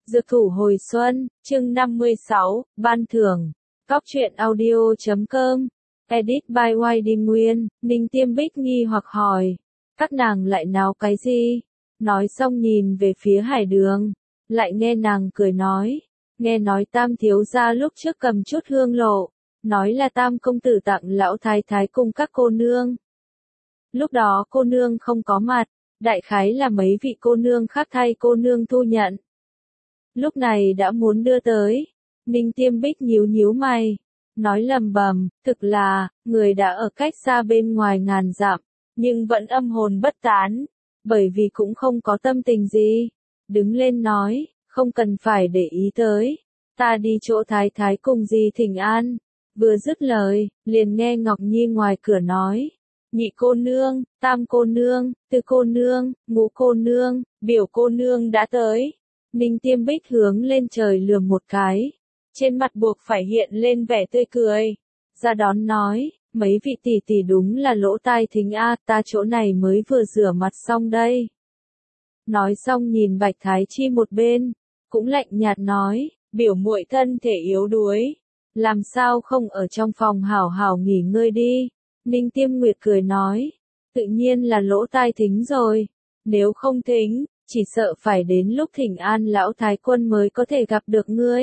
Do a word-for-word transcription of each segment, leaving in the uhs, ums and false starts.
Dược thủ hồi xuân, chương năm mươi sáu, ban thưởng. Cóc truyện audio chấm com. Edit by Y D Nguyên. Ninh Tiêm Bích nghi hoặc hỏi. Các nàng lại náo cái gì? Nói xong nhìn về phía Hải Đường. Lại nghe nàng cười nói. Nghe nói Tam thiếu gia lúc trước cầm chút hương lộ. Nói là Tam công tử tặng lão thái thái cùng các cô nương. Lúc đó cô nương không có mặt. Đại khái là mấy vị cô nương khác thay cô nương thu nhận. Lúc này đã muốn đưa tới. Ninh Tiêm Bích nhíu nhíu mày. Nói lầm bầm, thực là, người đã ở cách xa bên ngoài ngàn dặm, nhưng vẫn âm hồn bất tán. Bởi vì cũng không có tâm tình gì. Đứng lên nói, không cần phải để ý tới. Ta đi chỗ thái thái cùng gì thỉnh an. Vừa dứt lời, liền nghe Ngọc Nhi ngoài cửa nói. Nhị cô nương, tam cô nương, tư cô nương, ngũ cô nương, biểu cô nương đã tới. Ninh Tiêm Bích hướng lên trời lườm một cái. Trên mặt buộc phải hiện lên vẻ tươi cười. Ra đón nói, mấy vị tỷ tỷ đúng là lỗ tai thính a, ta chỗ này mới vừa rửa mặt xong đây. Nói xong nhìn Bạch Thái Chi một bên, cũng lạnh nhạt nói, biểu muội thân thể yếu đuối. Làm sao không ở trong phòng hảo hảo nghỉ ngơi đi. Ninh Tiêm Nguyệt cười nói, tự nhiên là lỗ tai thính rồi. Nếu không thính, chỉ sợ phải đến lúc thỉnh an lão thái quân mới có thể gặp được ngươi.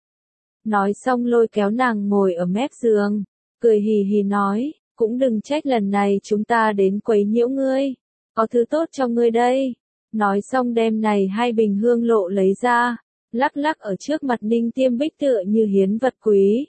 Nói xong lôi kéo nàng ngồi ở mép giường, cười hì hì nói, cũng đừng trách lần này chúng ta đến quấy nhiễu ngươi, có thứ tốt cho ngươi đây. Nói xong đem này hai bình hương lộ lấy ra, lắc lắc ở trước mặt Ninh Tiêm Bích tựa như hiến vật quý.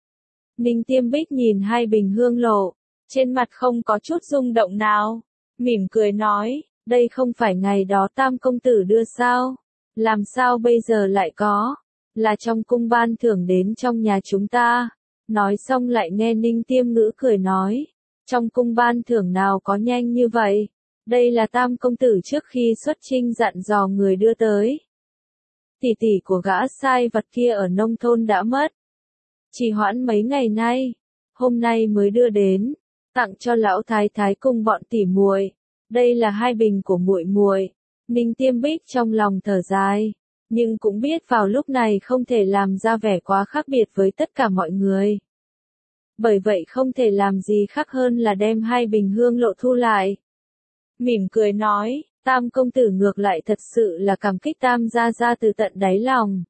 Ninh Tiêm Bích nhìn hai bình hương lộ, trên mặt không có chút rung động nào, mỉm cười nói, đây không phải ngày đó Tam công tử đưa sao? Làm sao bây giờ lại có? Là trong cung ban thưởng đến trong nhà chúng ta. Nói xong lại nghe Ninh Tiêm Ngữ cười nói. Trong cung ban thưởng nào có nhanh như vậy? Đây là Tam công tử trước khi xuất chinh dặn dò người đưa tới. Tỷ tỷ của gã sai vật kia ở nông thôn đã mất. Chỉ hoãn mấy ngày nay. Hôm nay mới đưa đến. Tặng cho lão thái thái cùng bọn tỷ muội. Đây là hai bình của muội muội. Ninh Tiêm Bích trong lòng thở dài, nhưng cũng biết vào lúc này không thể làm ra vẻ quá khác biệt với tất cả mọi người. Bởi vậy không thể làm gì khác hơn là đem hai bình hương lộ thu lại. Mỉm cười nói, Tam công tử ngược lại thật sự là cảm kích Tam gia gia từ tận đáy lòng.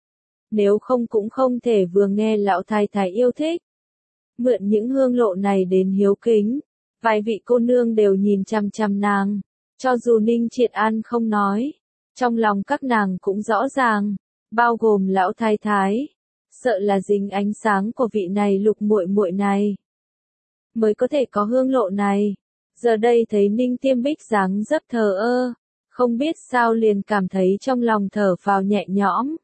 Nếu không cũng không thể vừa nghe lão thái thái yêu thích. Mượn những hương lộ này đến hiếu kính. Vài vị cô nương đều nhìn chằm chằm nàng, cho dù Ninh Triệt An không nói, trong lòng các nàng cũng rõ ràng, bao gồm lão thái thái, sợ là dính ánh sáng của vị này lục muội muội này, mới có thể có hương lộ này. Giờ đây thấy Ninh Tiêm Bích dáng dấp thờ ơ, không biết sao liền cảm thấy trong lòng thở phào nhẹ nhõm.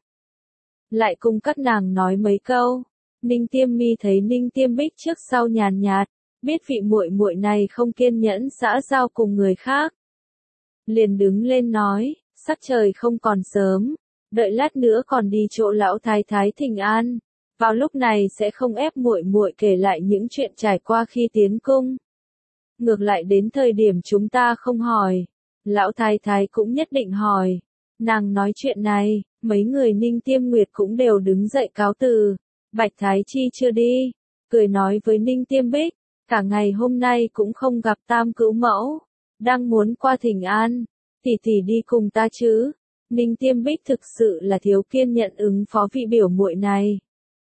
Lại cùng các nàng nói mấy câu, Ninh Tiêm Mi thấy Ninh Tiêm Bích trước sau nhàn nhạt. Biết vị muội muội này không kiên nhẫn xã giao cùng người khác. Liền đứng lên nói, sắc trời không còn sớm, đợi lát nữa còn đi chỗ lão thái thái thỉnh an. Vào lúc này sẽ không ép muội muội kể lại những chuyện trải qua khi tiến cung. Ngược lại đến thời điểm chúng ta không hỏi, lão thái thái cũng nhất định hỏi. Nàng nói chuyện này, mấy người Ninh Tiêm Nguyệt cũng đều đứng dậy cáo từ. Bạch Thái Chi chưa đi, cười nói với Ninh Tiêm Bích. Cả ngày hôm nay cũng không gặp Tam cữu mẫu, đang muốn qua thỉnh an, tỷ tỷ đi cùng ta chứ. Ninh Tiêm Bích thực sự là thiếu kiên nhẫn ứng phó vị biểu muội này.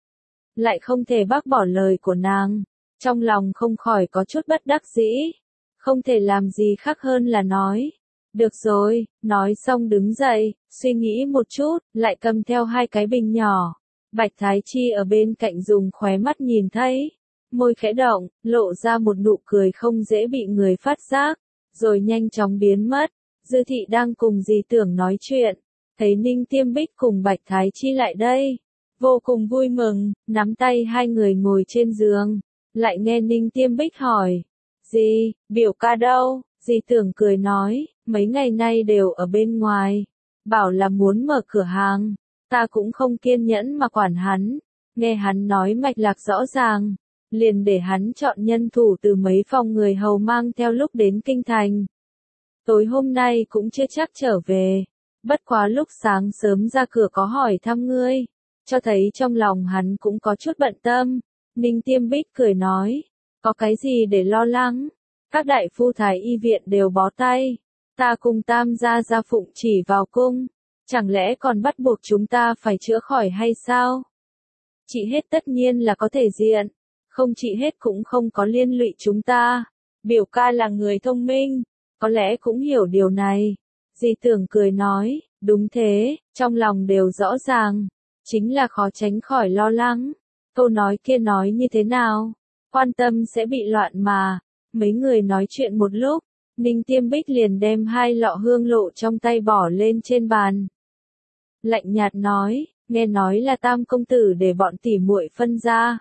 Lại không thể bác bỏ lời của nàng, trong lòng không khỏi có chút bất đắc dĩ, không thể làm gì khác hơn là nói. Được rồi, nói xong đứng dậy, suy nghĩ một chút, lại cầm theo hai cái bình nhỏ. Bạch Thái Chi ở bên cạnh dùng khóe mắt nhìn thấy. Môi khẽ động, lộ ra một nụ cười không dễ bị người phát giác, rồi nhanh chóng biến mất. Dư thị đang cùng dì Tưởng nói chuyện, thấy Ninh Tiêm Bích cùng Bạch Thái Chi lại đây. Vô cùng vui mừng, nắm tay hai người ngồi trên giường, lại nghe Ninh Tiêm Bích hỏi. Dì, biểu ca đâu? Dì Tưởng cười nói, mấy ngày nay đều ở bên ngoài, bảo là muốn mở cửa hàng, ta cũng không kiên nhẫn mà quản hắn, nghe hắn nói mạch lạc rõ ràng. Liền để hắn chọn nhân thủ từ mấy phòng người hầu mang theo lúc đến kinh thành. Tối hôm nay cũng chưa chắc trở về, Bất quá lúc sáng sớm ra cửa có hỏi thăm ngươi, cho thấy trong lòng hắn cũng có chút bận tâm. Ninh Tiêm Bích cười nói, có cái gì để lo lắng, các đại phu thái y viện đều bó tay, ta cùng tam gia gia phụng chỉ vào cung, chẳng lẽ còn bắt buộc chúng ta phải chữa khỏi hay sao? Trị hết tất nhiên là có thể diện, không trị hết cũng không có liên lụy chúng ta. Biểu ca là người thông minh, có lẽ cũng hiểu điều này. Di Tưởng cười nói, đúng thế, trong lòng đều rõ ràng, chính là khó tránh khỏi lo lắng. Câu nói kia nói như thế nào? Quan tâm sẽ bị loạn mà. Mấy người nói chuyện một lúc, Ninh Tiêm Bích liền đem hai lọ hương lộ trong tay bỏ lên trên bàn. Lạnh nhạt nói, nghe nói là Tam công tử để bọn tỉ muội phân ra.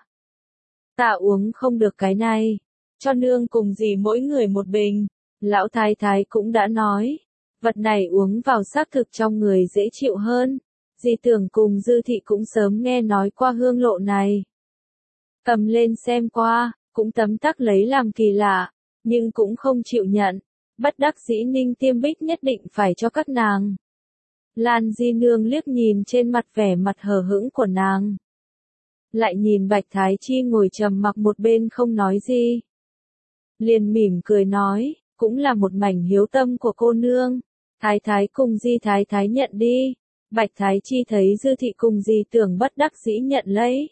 Ta uống không được cái này, cho nương cùng dì mỗi người một bình. Lão thái thái cũng đã nói, vật này uống vào xác thực trong người dễ chịu hơn. Di Tưởng cùng Dư Thị cũng sớm nghe nói qua hương lộ này. Cầm lên xem qua, cũng tấm tắc lấy làm kỳ lạ, nhưng cũng không chịu nhận. Bất đắc dĩ Ninh Tiêm Bích nhất định phải cho các nàng. Lan Di Nương liếc nhìn trên mặt vẻ mặt hờ hững của nàng. Lại nhìn Bạch Thái Chi ngồi trầm mặc một bên không nói gì. Liền mỉm cười nói, cũng là một mảnh hiếu tâm của cô nương. Thái Thái cùng Di Thái Thái nhận đi. Bạch Thái Chi thấy Dư Thị cùng Di Tưởng bất đắc dĩ nhận lấy.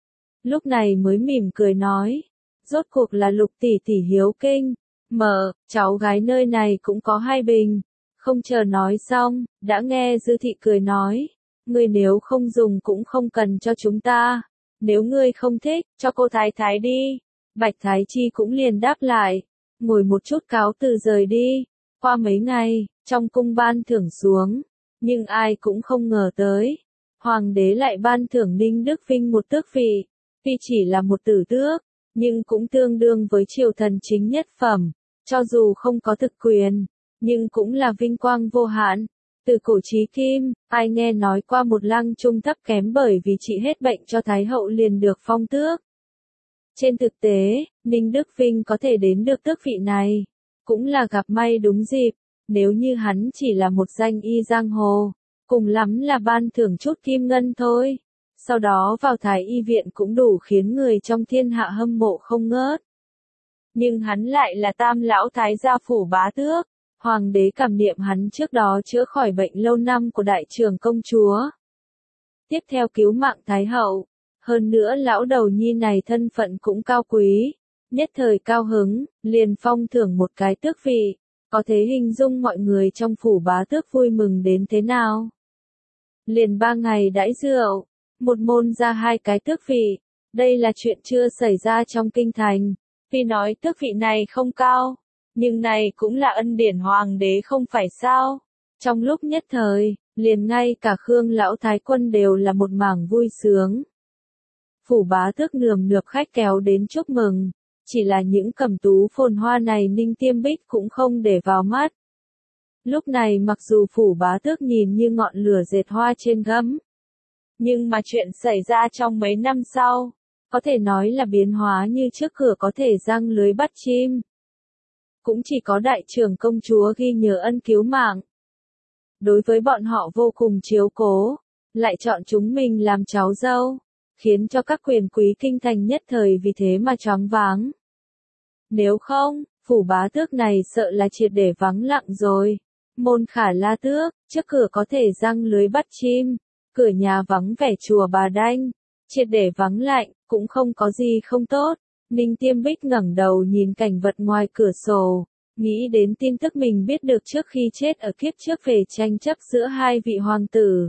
Lúc này mới mỉm cười nói, rốt cuộc là Lục tỷ tỷ hiếu kinh. Mờ, cháu gái nơi này cũng có hai bình. Không chờ nói xong, đã nghe Dư Thị cười nói, ngươi nếu không dùng cũng không cần cho chúng ta. Nếu ngươi không thích, cho cô Thái Thái đi. Bạch Thái Chi cũng liền đáp lại, ngồi một chút cáo từ rời đi. Qua mấy ngày, trong cung ban thưởng xuống, nhưng ai cũng không ngờ tới. Hoàng đế lại ban thưởng Ninh Đức Vinh một tước vị, tuy chỉ là một tử tước, nhưng cũng tương đương với triều thần chính nhất phẩm, cho dù không có thực quyền, nhưng cũng là vinh quang vô hạn. Từ cổ chí kim, ai nghe nói qua một lang trung thấp kém bởi vì trị hết bệnh cho Thái hậu liền được phong tước. Trên thực tế, Ninh Đức Vinh có thể đến được tước vị này, cũng là gặp may đúng dịp. Nếu như hắn chỉ là một danh y giang hồ, cùng lắm là ban thưởng chút kim ngân thôi. Sau đó vào Thái y viện cũng đủ khiến người trong thiên hạ hâm mộ không ngớt. Nhưng hắn lại là Tam lão thái gia phủ bá tước. Hoàng đế cảm niệm hắn trước đó chữa khỏi bệnh lâu năm của đại trưởng công chúa. Tiếp theo cứu mạng Thái hậu. Hơn nữa lão đầu nhi này thân phận cũng cao quý. Nhất thời cao hứng, liền phong thưởng một cái tước vị. Có thể hình dung mọi người trong phủ bá tước vui mừng đến thế nào. Liền ba ngày đãi rượu, một môn ra hai cái tước vị. Đây là chuyện chưa xảy ra trong kinh thành. Tuy nói tước vị này không cao, nhưng này cũng là ân điển hoàng đế không phải sao. Trong lúc nhất thời, liền ngay cả Khương lão thái quân đều là một mảng vui sướng. Phủ bá tước nườm nượp khách kéo đến chúc mừng. Chỉ là những cẩm tú phồn hoa này Ninh Tiêm Bích cũng không để vào mắt. Lúc này mặc dù phủ bá tước nhìn như ngọn lửa dệt hoa trên gấm, nhưng mà chuyện xảy ra trong mấy năm sau, có thể nói là biến hóa như trước cửa có thể giăng lưới bắt chim. Cũng chỉ có đại trưởng công chúa ghi nhớ ân cứu mạng. Đối với bọn họ vô cùng chiếu cố, lại chọn chúng mình làm cháu dâu, khiến cho các quyền quý kinh thành nhất thời vì thế mà choáng váng. Nếu không, phủ bá tước này sợ là triệt để vắng lặng rồi. Môn Khả La tước, trước cửa có thể giăng lưới bắt chim, cửa nhà vắng vẻ chùa Bà Đanh, triệt để vắng lạnh, cũng không có gì không tốt. Ninh Tiêm Bích ngẩng đầu nhìn cảnh vật ngoài cửa sổ, nghĩ đến tin tức mình biết được trước khi chết ở kiếp trước về tranh chấp giữa hai vị hoàng tử.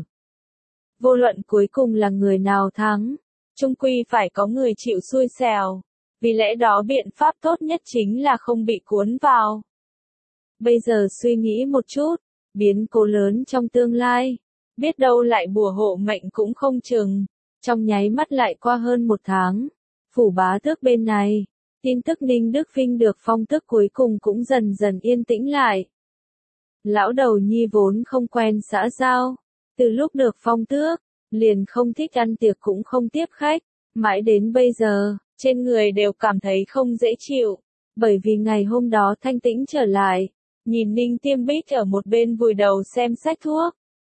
Vô luận cuối cùng là người nào thắng, chung quy phải có người chịu xui xẻo, vì lẽ đó biện pháp tốt nhất chính là không bị cuốn vào. Bây giờ suy nghĩ một chút, biến cố lớn trong tương lai, biết đâu lại bùa hộ mệnh cũng không chừng. Trong nháy mắt lại qua hơn một tháng, phủ bá tước bên này, tin tức Ninh Đức Vinh được phong tước cuối cùng cũng dần dần yên tĩnh lại. Lão đầu nhi vốn không quen xã giao, từ lúc được phong tước, liền không thích ăn tiệc cũng không tiếp khách, mãi đến bây giờ, trên người đều cảm thấy không dễ chịu, bởi vì ngày hôm đó thanh tĩnh trở lại, nhìn Ninh Tiêm Bích ở một bên vùi đầu xem sách thuốc,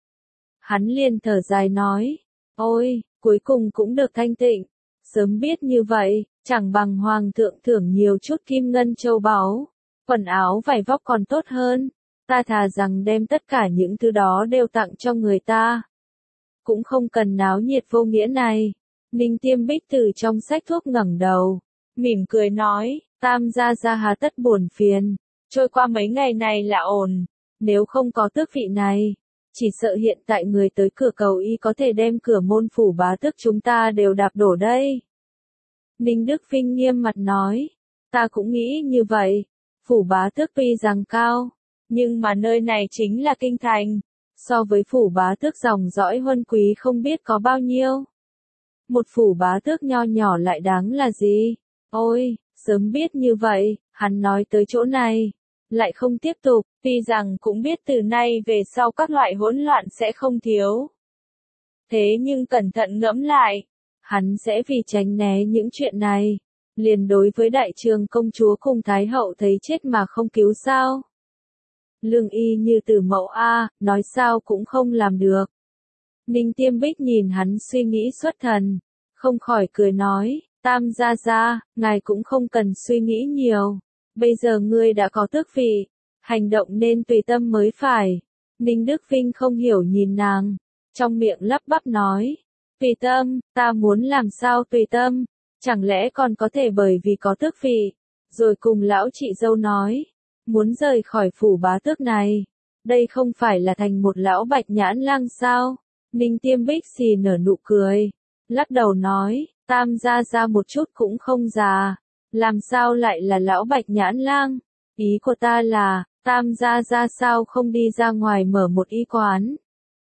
Hắn liền thở dài nói, ôi, cuối cùng cũng được thanh tịnh, sớm biết như vậy, chẳng bằng hoàng thượng thưởng nhiều chút kim ngân châu báu, quần áo vải vóc còn tốt hơn, ta thà rằng đem tất cả những thứ đó đều tặng cho người ta. Cũng không cần náo nhiệt vô nghĩa này. Ninh Tiêm Bích từ trong sách thuốc ngẩng đầu, mỉm cười nói, Tam gia gia hà tất buồn phiền, trôi qua mấy ngày này là ổn, nếu không có tước vị này, chỉ sợ hiện tại người tới cửa cầu y có thể đem cửa môn phủ bá tước chúng ta đều đạp đổ đây. Ninh Đức Vinh nghiêm mặt nói, ta cũng nghĩ như vậy, phủ bá tước tuy rằng cao, nhưng mà nơi này chính là kinh thành, so với phủ bá tước dòng dõi huân quý không biết có bao nhiêu. Một phủ bá tước nho nhỏ lại đáng là gì? Ôi, sớm biết như vậy, hắn nói tới chỗ này, lại không tiếp tục, tuy rằng cũng biết từ nay về sau các loại hỗn loạn sẽ không thiếu. Thế nhưng cẩn thận ngẫm lại, hắn sẽ vì tránh né những chuyện này, liền đối với đại trường công chúa cùng thái hậu thấy chết mà không cứu sao. Lương y như từ mẫu A, nói sao cũng không làm được. Ninh Tiêm Bích nhìn hắn suy nghĩ xuất thần, không khỏi cười nói, Tam gia gia, ngài cũng không cần suy nghĩ nhiều, bây giờ ngươi đã có tước vị, hành động nên tùy tâm mới phải. Ninh Đức Vinh không hiểu nhìn nàng, trong miệng lắp bắp nói, tùy tâm, ta muốn làm sao tùy tâm, chẳng lẽ còn có thể bởi vì có tước vị, rồi cùng lão chị dâu nói, muốn rời khỏi phủ bá tước này, đây không phải là thành một lão bạch nhãn lang sao? Ninh Tiêm Bích xì nở nụ cười, lắc đầu nói, Tam gia gia một chút cũng không già, làm sao lại là lão bạch nhãn lang? Ý của ta là, Tam gia gia sao không đi ra ngoài mở một y quán?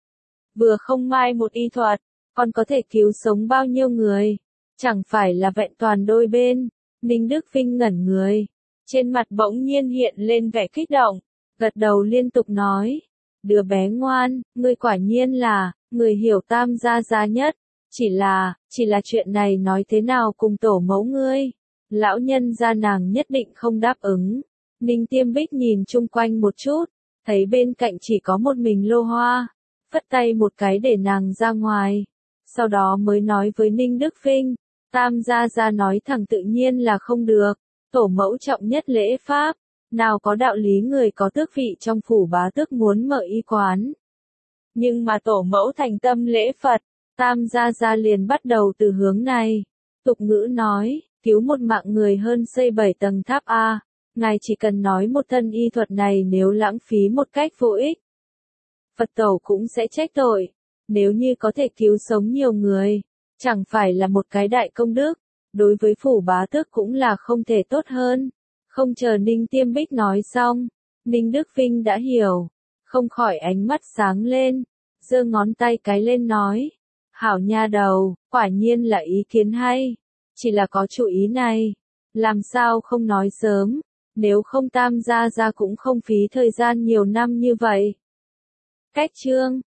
Vừa không mai một y thuật, còn có thể cứu sống bao nhiêu người? Chẳng phải là vẹn toàn đôi bên? Ninh Đức Vinh ngẩn người, trên mặt bỗng nhiên hiện lên vẻ kích động, gật đầu liên tục nói, đứa bé ngoan, ngươi quả nhiên là người hiểu Tam gia gia nhất, chỉ là, chỉ là chuyện này nói thế nào cùng tổ mẫu ngươi, lão nhân gia nàng nhất định không đáp ứng. Ninh Tiêm Bích nhìn chung quanh một chút, thấy bên cạnh chỉ có một mình Lô Hoa, phất tay một cái để nàng ra ngoài, sau đó mới nói với Ninh Đức Vinh, Tam gia gia nói thẳng tự nhiên là không được, tổ mẫu trọng nhất lễ pháp, nào có đạo lý người có tước vị trong phủ bá tước muốn mở y quán. Nhưng mà tổ mẫu thành tâm lễ Phật, Tam gia gia liền bắt đầu từ hướng này. Tục ngữ nói, cứu một mạng người hơn xây bảy tầng tháp A, ngài chỉ cần nói một thân y thuật này nếu lãng phí một cách vô ích, Phật tổ cũng sẽ trách tội. Nếu như có thể cứu sống nhiều người, chẳng phải là một cái đại công đức, đối với phủ bá tước cũng là không thể tốt hơn. Không chờ Ninh Tiêm Bích nói xong, Ninh Đức Vinh đã hiểu, không khỏi ánh mắt sáng lên, giơ ngón tay cái lên nói, hảo nha đầu, quả nhiên là ý kiến hay, chỉ là có chủ ý này, làm sao không nói sớm, nếu không Tam gia gia cũng không phí thời gian nhiều năm như vậy. Cách chương